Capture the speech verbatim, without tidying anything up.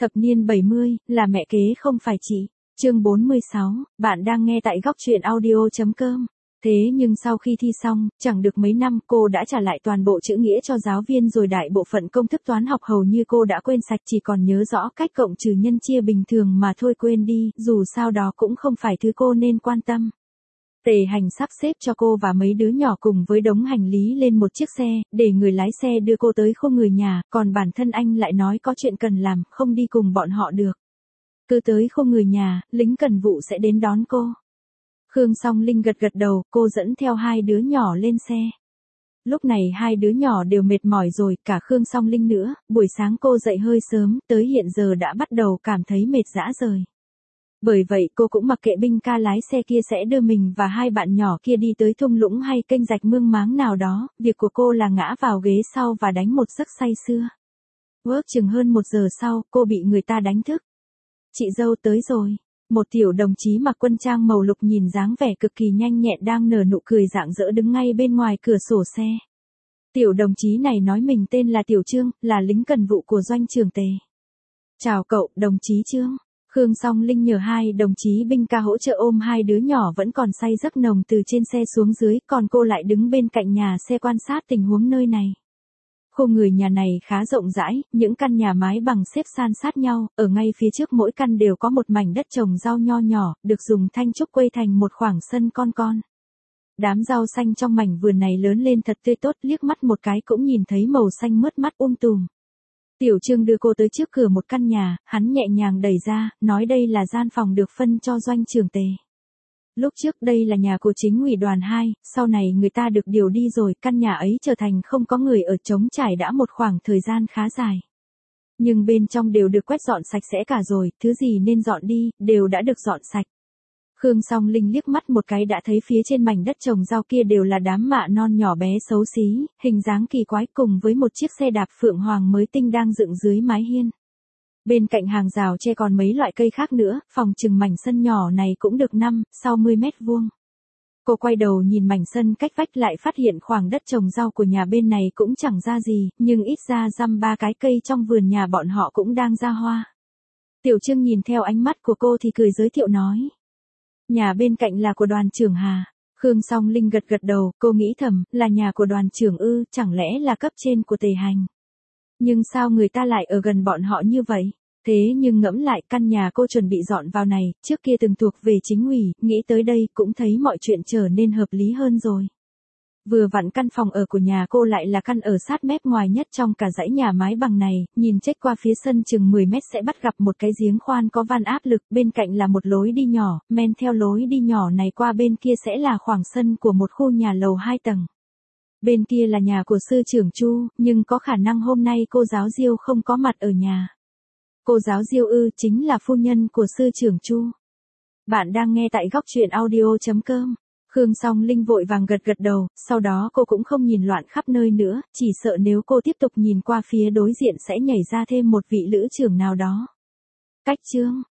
Thập niên bảy mươi, là mẹ kế không phải chị. Chương bốn mươi sáu, bạn đang nghe tại góc truyện audio.com. Thế nhưng sau khi thi xong, chẳng được mấy năm cô đã trả lại toàn bộ chữ nghĩa cho giáo viên rồi đại bộ phận công thức toán học hầu như cô đã quên sạch, chỉ còn nhớ rõ cách cộng trừ nhân chia bình thường mà thôi, quên đi, dù sao đó cũng không phải thứ cô nên quan tâm. Tề Hành sắp xếp cho cô và mấy đứa nhỏ cùng với đống hành lý lên một chiếc xe, để người lái xe đưa cô tới khu người nhà, còn bản thân anh lại nói có chuyện cần làm, không đi cùng bọn họ được. Cứ tới khu người nhà, lính cần vụ sẽ đến đón cô. Khương Song Linh gật gật đầu, cô dẫn theo hai đứa nhỏ lên xe. Lúc này hai đứa nhỏ đều mệt mỏi rồi, cả Khương Song Linh nữa, buổi sáng cô dậy hơi sớm, tới hiện giờ đã bắt đầu cảm thấy mệt rã rời. Bởi vậy cô cũng mặc kệ binh ca lái xe kia sẽ đưa mình và hai bạn nhỏ kia đi tới thung lũng hay kênh rạch mương máng nào đó, việc của cô là ngã vào ghế sau và đánh một giấc say sưa. Ước chừng hơn một giờ sau, cô bị người ta đánh thức. Chị dâu tới rồi. Một tiểu đồng chí mặc quân trang màu lục nhìn dáng vẻ cực kỳ nhanh nhẹn đang nở nụ cười rạng rỡ đứng ngay bên ngoài cửa sổ xe. Tiểu đồng chí này nói mình tên là Tiểu Trương, là lính cần vụ của doanh trưởng Tề. Chào cậu, đồng chí Trương. Khương Song Linh nhờ hai đồng chí binh ca hỗ trợ ôm hai đứa nhỏ vẫn còn say giấc nồng từ trên xe xuống dưới, còn cô lại đứng bên cạnh nhà xe quan sát tình huống nơi này. Khu người nhà này khá rộng rãi, những căn nhà mái bằng xếp san sát nhau, ở ngay phía trước mỗi căn đều có một mảnh đất trồng rau nho nhỏ, được dùng thanh trúc quây thành một khoảng sân con con. Đám rau xanh trong mảnh vườn này lớn lên thật tươi tốt, liếc mắt một cái cũng nhìn thấy màu xanh mướt mắt um tùm. Tiểu Trương đưa cô tới trước cửa một căn nhà, hắn nhẹ nhàng đẩy ra, nói đây là gian phòng được phân cho doanh trưởng Tề. Lúc trước đây là nhà của chính ủy đoàn hai, sau này người ta được điều đi rồi, căn nhà ấy trở thành không có người ở trống trải đã một khoảng thời gian khá dài. Nhưng bên trong đều được quét dọn sạch sẽ cả rồi, thứ gì nên dọn đi, đều đã được dọn sạch. Khương Song Linh liếc mắt một cái đã thấy phía trên mảnh đất trồng rau kia đều là đám mạ non nhỏ bé xấu xí, hình dáng kỳ quái cùng với một chiếc xe đạp phượng hoàng mới tinh đang dựng dưới mái hiên. Bên cạnh hàng rào tre còn mấy loại cây khác nữa, phòng chừng mảnh sân nhỏ này cũng được năm, sáu mươi mét vuông. Cô quay đầu nhìn mảnh sân cách vách lại phát hiện khoảng đất trồng rau của nhà bên này cũng chẳng ra gì, nhưng ít ra dăm ba cái cây trong vườn nhà bọn họ cũng đang ra hoa. Tiểu Trương nhìn theo ánh mắt của cô thì cười giới thiệu nói. Nhà bên cạnh là của đoàn trưởng Hà. Khương Song Linh gật gật đầu, cô nghĩ thầm, là nhà của đoàn trưởng ư, chẳng lẽ là cấp trên của Tề Hành. Nhưng sao người ta lại ở gần bọn họ như vậy? Thế nhưng ngẫm lại căn nhà cô chuẩn bị dọn vào này, trước kia từng thuộc về chính ủy, nghĩ tới đây cũng thấy mọi chuyện trở nên hợp lý hơn rồi. Vừa vặn căn phòng ở của nhà cô lại là căn ở sát mép ngoài nhất trong cả dãy nhà mái bằng này, nhìn check qua phía sân chừng mười mét sẽ bắt gặp một cái giếng khoan có van áp lực, bên cạnh là một lối đi nhỏ, men theo lối đi nhỏ này qua bên kia sẽ là khoảng sân của một khu nhà lầu hai tầng. Bên kia là nhà của sư trưởng Chu, nhưng có khả năng hôm nay cô giáo Diêu không có mặt ở nhà. Cô giáo Diêu ư, chính là phu nhân của sư trưởng Chu. Bạn đang nghe tại góc truyện audio.com. Khương Song Linh vội vàng gật gật đầu, sau đó cô cũng không nhìn loạn khắp nơi nữa, chỉ sợ nếu cô tiếp tục nhìn qua phía đối diện sẽ nhảy ra thêm một vị lữ trưởng nào đó. Cách Trương,